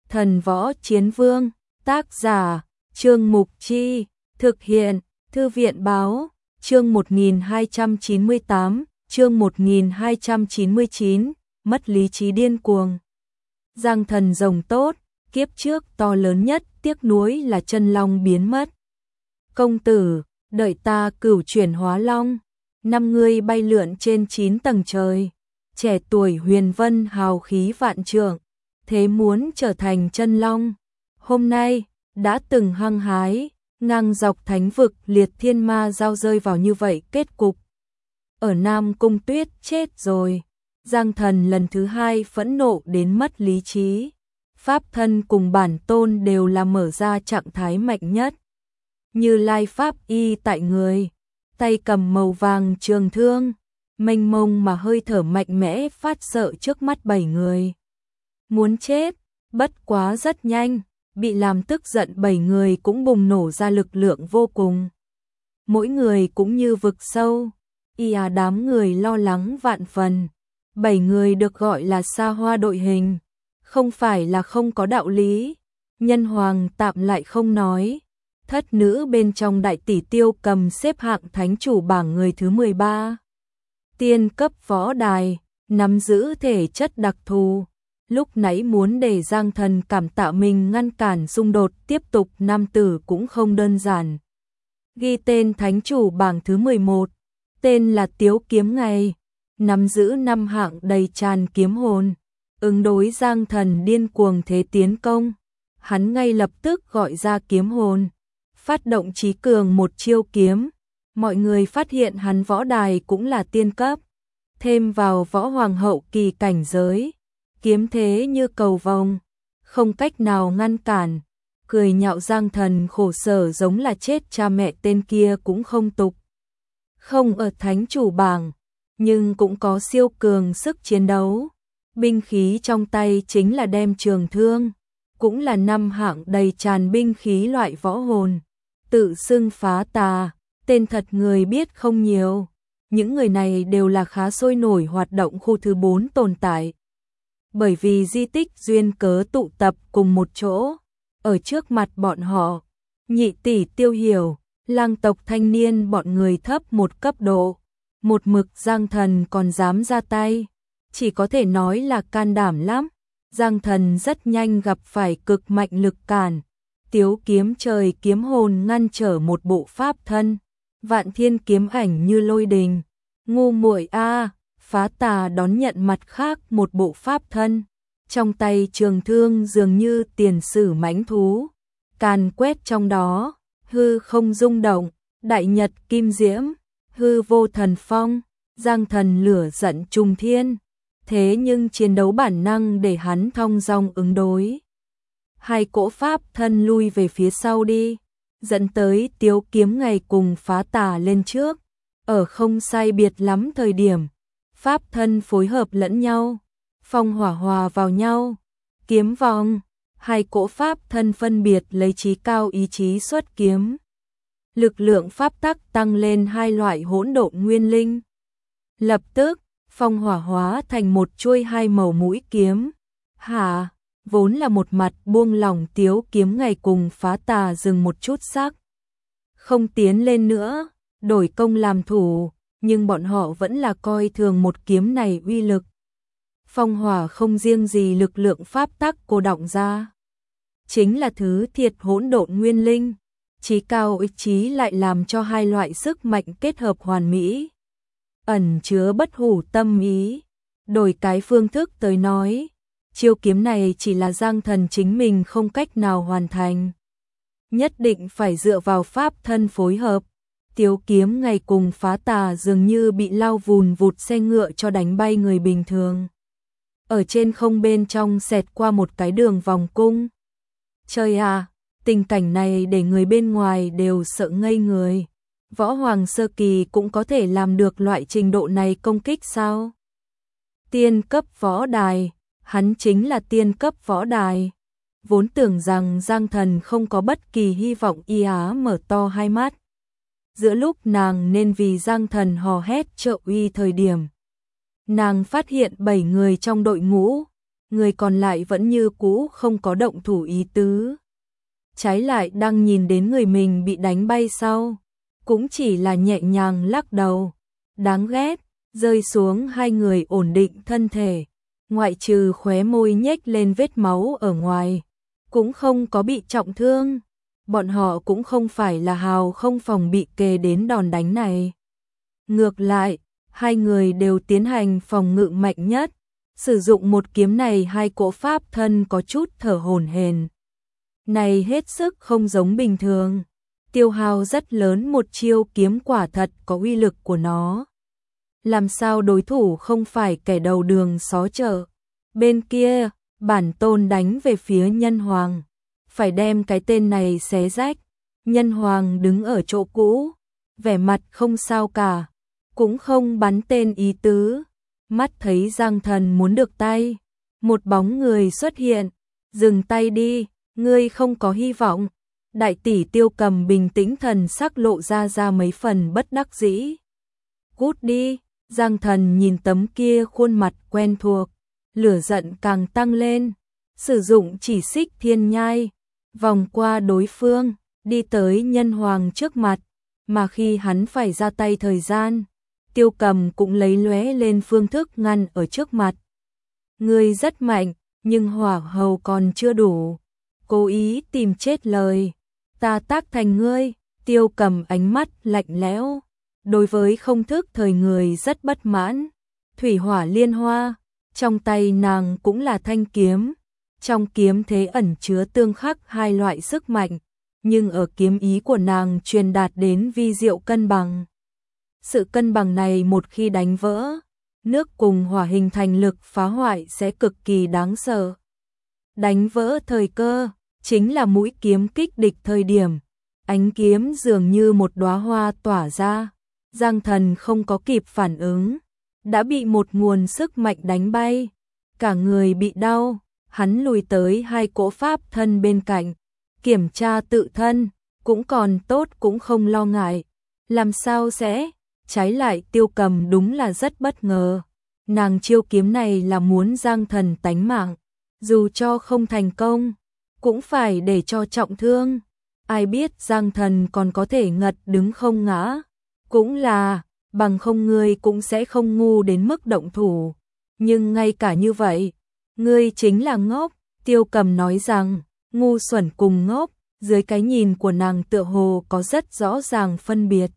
Thần Võ Chiến Vương, tác giả, Trương Mục Chi, thực hiện, Thư viện Báo, chương 1298, chương 1299, mất lý trí điên cuồng. Giang thần rồng tốt, kiếp trước to lớn nhất tiếc nuối là chân long biến mất. Công tử, đợi ta cửu chuyển hóa long, năm người bay lượn trên 9 tầng trời, trẻ tuổi huyền vân hào khí vạn trượng, thế muốn trở thành chân long. Hôm nay, đã từng hăng hái, ngang dọc thánh vực liệt thiên ma giao rơi vào như vậy kết cục. Ở Nam Cung Tuyết chết rồi, Giang thần lần thứ hai phẫn nộ đến mất lý trí. Pháp thân cùng bản tôn đều là mở ra trạng thái mạnh nhất. Như Lai Pháp y tại người, tay cầm màu vàng trường thương, mênh mông mà hơi thở mạnh mẽ phát sợ trước mắt 7 người. Muốn chết, bất quá rất nhanh, bị làm tức giận 7 người cũng bùng nổ ra lực lượng vô cùng. Mỗi người cũng như vực sâu, đám người lo lắng vạn phần. 7 người được gọi là xa hoa đội hình, không phải là không có đạo lý. Nhân hoàng tạm lại không nói, thất nữ bên trong đại tỷ Tiêu Cầm xếp hạng thánh chủ bảng người thứ 13. Tiên cấp võ đài, nắm giữ thể chất đặc thù. Lúc nãy muốn để Giang thần cảm tạ mình ngăn cản xung đột tiếp tục nam tử cũng không đơn giản. Ghi tên thánh chủ bảng thứ 11, tên là Tiếu Kiếm Ngày, nắm giữ 5 hạng đầy tràn kiếm hồn. Ứng đối Giang thần điên cuồng thế tiến công, hắn ngay lập tức gọi ra kiếm hồn, phát động trí cường một chiêu kiếm. Mọi người phát hiện hắn võ đài cũng là tiên cấp, thêm vào võ hoàng hậu kỳ cảnh giới, kiếm thế như cầu vồng, không cách nào ngăn cản. Cười nhạo Giang thần khổ sở giống là chết cha mẹ tên kia cũng không tục. Không ở thánh chủ bảng, nhưng cũng có siêu cường sức chiến đấu. Binh khí trong tay chính là đem trường thương, cũng là 5 hạng đầy tràn binh khí loại võ hồn. Tự xưng phá tà, tên thật người biết không nhiều. Những người này đều là khá sôi nổi hoạt động khu thứ 4 tồn tại. Bởi vì di tích duyên cớ tụ tập cùng một chỗ, ở trước mặt bọn họ, nhị tỷ Tiêu Hiểu, lang tộc thanh niên bọn người thấp một cấp độ, một mực Giang thần còn dám ra tay, chỉ có thể nói là can đảm lắm. Giang thần rất nhanh gặp phải cực mạnh lực cản, Tiếu kiếm trời kiếm hồn ngăn trở một bộ pháp thân, vạn thiên kiếm ảnh như lôi đình. Ngu muội a, phá tà đón nhận mặt khác một bộ pháp thân, trong tay trường thương dường như tiền sử mãnh thú, càn quét trong đó, hư không rung động, đại nhật kim diễm, hư vô thần phong. Giang thần lửa giận trùng thiên, thế nhưng chiến đấu bản năng để hắn thong dong ứng đối. Hai cỗ pháp thân lui về phía sau đi, dẫn tới Tiếu Kiếm Ngày cùng phá tà lên trước. Ở không sai biệt lắm thời điểm, pháp thân phối hợp lẫn nhau, phong hỏa hòa vào nhau, kiếm vòng, hai cỗ pháp thân phân biệt lấy trí cao ý chí xuất kiếm. Lực lượng pháp tắc tăng lên 2 loại hỗn độn nguyên linh. Lập tức, phong hỏa hóa thành một chuôi 2 màu mũi kiếm. Vốn là một mặt buông lỏng Tiếu Kiếm Ngày cùng phá tà dừng một chút sắc. Không tiến lên nữa, đổi công làm thủ, nhưng bọn họ vẫn là coi thường một kiếm này uy lực. Phong hỏa không riêng gì lực lượng pháp tắc cô đọng ra, chính là thứ thiệt hỗn độn nguyên linh, trí cao ý chí lại làm cho 2 loại sức mạnh kết hợp hoàn mỹ, ẩn chứa bất hủ tâm ý. Đổi cái phương thức tới nói, chiêu kiếm này chỉ là Giang thần chính mình không cách nào hoàn thành, nhất định phải dựa vào pháp thân phối hợp. Tiếu Kiếm Ngày cùng phá tà dường như bị lao vùn vụt xe ngựa cho đánh bay người bình thường. Ở trên không bên trong xẹt qua một cái đường vòng cung. Trời à, tình cảnh này để người bên ngoài đều sợ ngây người. Võ hoàng sơ kỳ cũng có thể làm được loại trình độ này công kích sao? Tiên cấp võ đài, hắn chính là tiên cấp võ đài. Vốn tưởng rằng Giang thần không có bất kỳ hy vọng, mở to 2 mắt. Giữa lúc nàng nên vì Giang thần hò hét trợ uy thời điểm, nàng phát hiện 7 người trong đội ngũ, người còn lại vẫn như cũ không có động thủ ý tứ. Trái lại đang nhìn đến người mình bị đánh bay sau, cũng chỉ là nhẹ nhàng lắc đầu. Đáng ghét, rơi xuống hai người ổn định thân thể, ngoại trừ khóe môi nhếch lên vết máu ở ngoài, cũng không có bị trọng thương. Bọn họ cũng không phải là hào không phòng bị kề đến đòn đánh này. Ngược lại, hai người đều tiến hành phòng ngự mạnh nhất. Sử dụng một kiếm này hai cỗ pháp thân có chút thở hổn hển. Này hết sức không giống bình thường. Tiêu hao rất lớn một chiêu kiếm quả thật có uy lực của nó. Làm sao đối thủ không phải kẻ đầu đường xó chợ. Bên kia, bản tôn đánh về phía Nhân Hoàng. Phải đem cái tên này xé rách. Nhân Hoàng đứng ở chỗ cũ, vẻ mặt không sao cả, cũng không bắn tên ý tứ. Mắt thấy Giang Thần muốn được tay, một bóng người xuất hiện, dừng tay đi, ngươi không có hy vọng. Đại tỷ Tiêu Cầm bình tĩnh thần sắc lộ ra mấy phần bất đắc dĩ. Cút đi, Giang Thần nhìn tấm kia khuôn mặt quen thuộc, lửa giận càng tăng lên, sử dụng chỉ xích thiên nhai, vòng qua đối phương, đi tới Nhân Hoàng trước mặt, mà khi hắn phải ra tay thời gian, Tiêu Cầm cũng lấy lóe lên phương thức ngăn ở trước mặt. Ngươi rất mạnh, nhưng hỏa hầu còn chưa đủ, cố ý tìm chết lời, ta tác thành ngươi. Tiêu Cầm ánh mắt lạnh lẽo, đối với không thức thời người rất bất mãn. Thủy hỏa liên hoa, trong tay nàng cũng là thanh kiếm, trong kiếm thế ẩn chứa tương khắc hai loại sức mạnh, nhưng ở kiếm ý của nàng truyền đạt đến vi diệu cân bằng. Sự cân bằng này một khi đánh vỡ, nước cùng hỏa hình thành lực phá hoại sẽ cực kỳ đáng sợ. Đánh vỡ thời cơ, chính là mũi kiếm kích địch thời điểm. Ánh kiếm dường như một đóa hoa tỏa ra, Giang Thần không có kịp phản ứng, đã bị một nguồn sức mạnh đánh bay, cả người bị đau, hắn lùi tới hai cỗ pháp thân bên cạnh, kiểm tra tự thân, cũng còn tốt cũng không lo ngại. Làm sao sẽ? Trái lại Tiêu Cầm đúng là rất bất ngờ, nàng chiêu kiếm này là muốn Giang Thần tánh mạng, dù cho không thành công, cũng phải để cho trọng thương. Ai biết Giang Thần còn có thể ngật đứng không ngã, cũng là, bằng không ngươi cũng sẽ không ngu đến mức động thủ. Nhưng ngay cả như vậy, ngươi chính là ngốc. Tiêu Cầm nói rằng, ngu xuẩn cùng ngốc, dưới cái nhìn của nàng tựa hồ có rất rõ ràng phân biệt.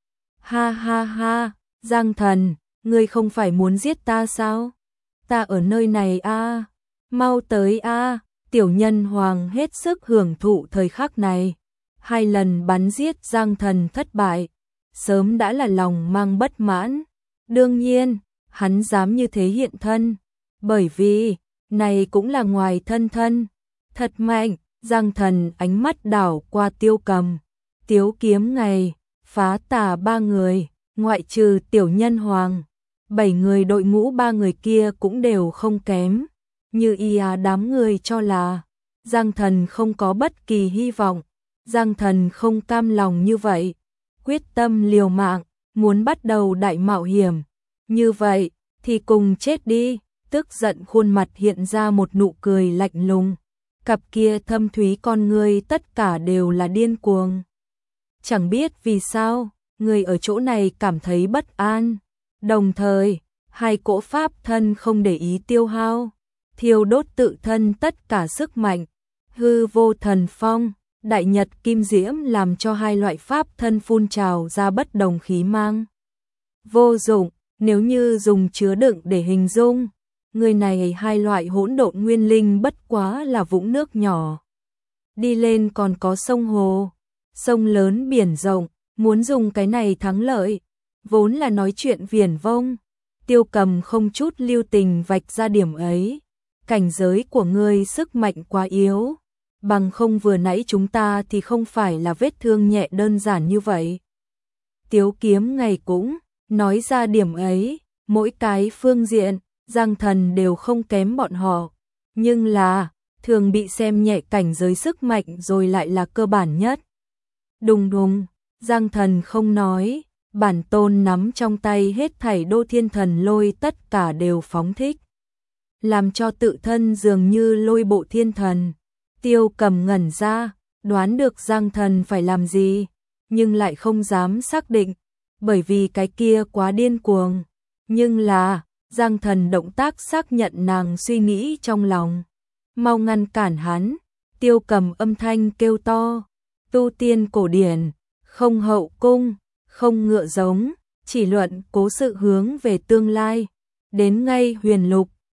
Ha ha ha, Giang Thần, ngươi không phải muốn giết ta sao? Ta ở nơi này a, mau tới a. Tiểu Nhân Hoàng hết sức hưởng thụ thời khắc này. 2 lần bắn giết Giang Thần thất bại, sớm đã là lòng mang bất mãn. Đương nhiên, hắn dám như thế hiện thân, bởi vì, này cũng là ngoài thân thân. Thật mạnh, Giang Thần ánh mắt đảo qua Tiêu Cầm. Tiếu kiếm ngày, phá tà 3 người, ngoại trừ Tiểu Nhân Hoàng. 7 người đội ngũ 3 người kia cũng đều không kém. Như đám người cho là, Giang Thần không có bất kỳ hy vọng. Giang Thần không cam lòng như vậy, quyết tâm liều mạng, muốn bắt đầu đại mạo hiểm. Như vậy, thì cùng chết đi. Tức giận khuôn mặt hiện ra một nụ cười lạnh lùng. Cặp kia thâm thúy con ngươi tất cả đều là điên cuồng. Chẳng biết vì sao, người ở chỗ này cảm thấy bất an. Đồng thời, hai cỗ pháp thân không để ý tiêu hao, thiêu đốt tự thân tất cả sức mạnh. Hư vô thần phong, đại nhật kim diễm làm cho hai loại pháp thân phun trào ra bất đồng khí mang. Vô dụng, nếu như dùng chứa đựng để hình dung, người này hai loại hỗn độn nguyên linh bất quá là vũng nước nhỏ. Đi lên còn có sông hồ, sông lớn biển rộng, muốn dùng cái này thắng lợi, vốn là nói chuyện viển vông. Tiêu Cầm không chút lưu tình vạch ra điểm ấy. Cảnh giới của ngươi sức mạnh quá yếu, bằng không vừa nãy chúng ta thì không phải là vết thương nhẹ đơn giản như vậy. Tiếu kiếm ngày cũng nói ra điểm ấy, mỗi cái phương diện, Giang Thần đều không kém bọn họ, nhưng là, thường bị xem nhẹ cảnh giới sức mạnh rồi lại là cơ bản nhất. Đùng đùng, Giang Thần không nói, bản tôn nắm trong tay hết thảy Đô Thiên Thần Lôi tất cả đều phóng thích. làm cho tự thân dường như lôi bộ thiên thần. Tiêu Cầm ngẩn ra, đoán được Giang Thần phải làm gì, nhưng lại không dám xác định, bởi vì cái kia quá điên cuồng. Nhưng là, Giang Thần động tác xác nhận nàng suy nghĩ trong lòng. Mau ngăn cản hắn, Tiêu Cầm âm thanh kêu to, tu tiên cổ điển, không hậu cung, không ngựa giống, chỉ luận cố sự hướng về tương lai. Đến ngay huyền lục,